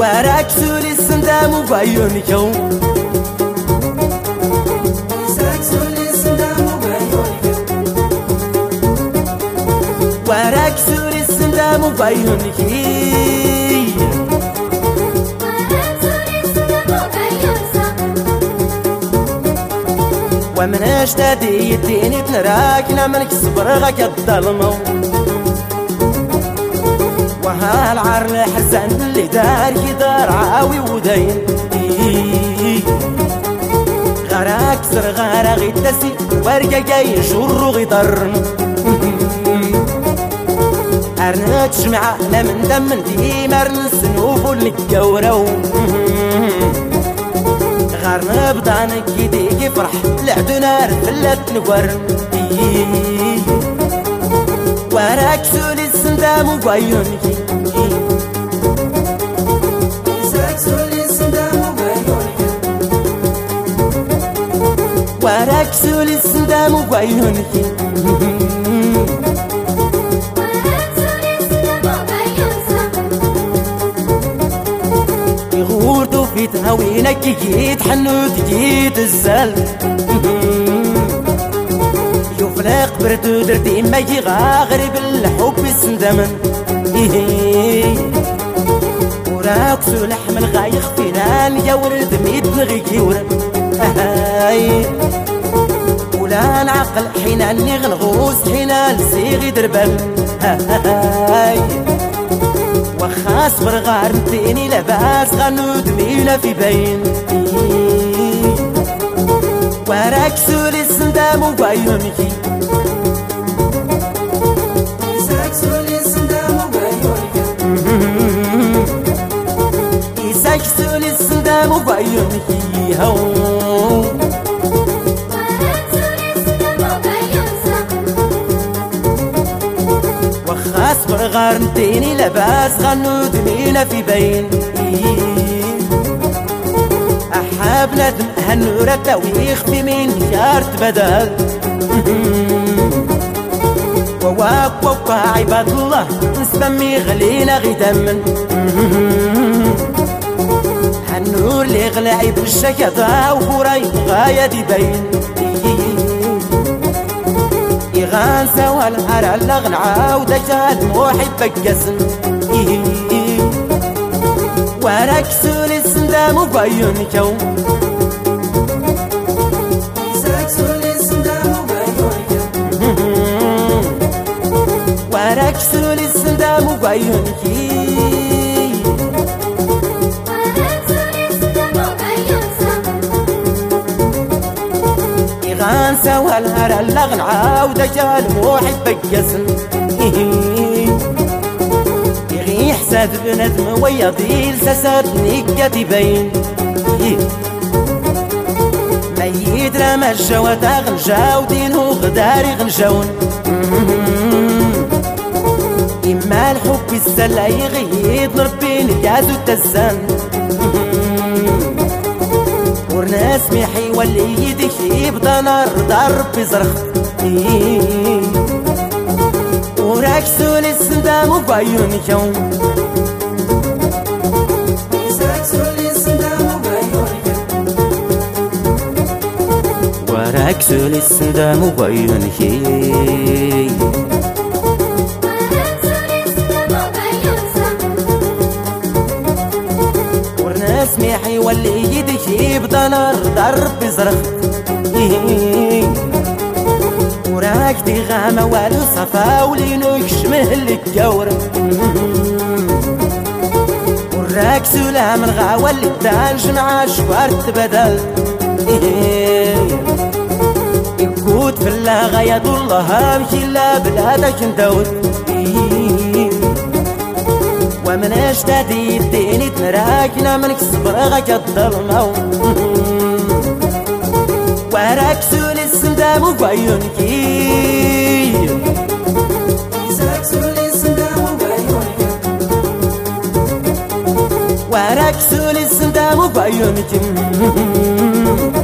وراك سولي السندام وبعيونك وراك سولي السندام وبعيونك ومن اشتدي يديني تنراك نعملك صبرغك الظلمة وهالعر الحزن اللي دار يدار عاوي ودين غراك سر غارة غيتسي ورقا جاي جر غيضرن أرنات جمعة من دم ديما رنسنوف ونكورو غارنا بضانك يديك يفرح لعدنا رفلت نقرن وراك سولي السندام وبعيونك وراك سولي السندام وبعيونك يغوردو في تهوينك جيت حنوت جيت الزل يفلق بردو دردي ما يغاغرب الحب السندمن وراك سو لحم الغايخ فينان يا ورد ميت نغيكي ورد ولا نعقل حين اني غنغوص حين نسيغي دربل وخاص برغار نتيني لباس غنود ميلة في بين وراك سولي السندام وبعيونك إيساك سولي السندام وبعيونك إيساك سولي السندام وبعيونك هو أصبر غار نتيني لباس غنود ميلة في بين أحاب ندم هالنورة تويخ في من شارت بدل وواق عباد الله نسمي غلينا غيدمن هالنور اللي غلعي بالشكاة وفوري غاية يبين يغان سوا الهرى اللغن عاودة جال محبك قسم وراك سولي السندام وبعيونك إيساك سولي السندام وبعيونك وراك سولي السندام وبعيونك يغان سوا الهرى اللغن عاودة جال محبك قسم يغي حساد بندم ويضيل سساد نيكة يبين ما يدرى ما الجوات غنجاو دينو غداري غنجاون إما الحب السلا يغيد نربي نكادو تزان ورناس ميحي واللي يديك يبدا نار ضرب بزرخت وراك سولي السندام وبعيونك إيساك سولي السندام وبعيونك وراك سولي السندام وبعيونك سميحي واللي يدك يبدا نار ضرب بزرخ وراك دي غامة والو صفا ولينو يشمه لك جور وراك سلام الغاوة اللي بدانش مع شوارت بدل يكوت في الله يد الله مشي لا بلادك ندور ومن اشتدي يديني تنراكنا منك صبرغك الظلمة وراك سولي السندام وبعيونك إيساك سولي السندام وبعيونك وراك سولي السندام وبعيونك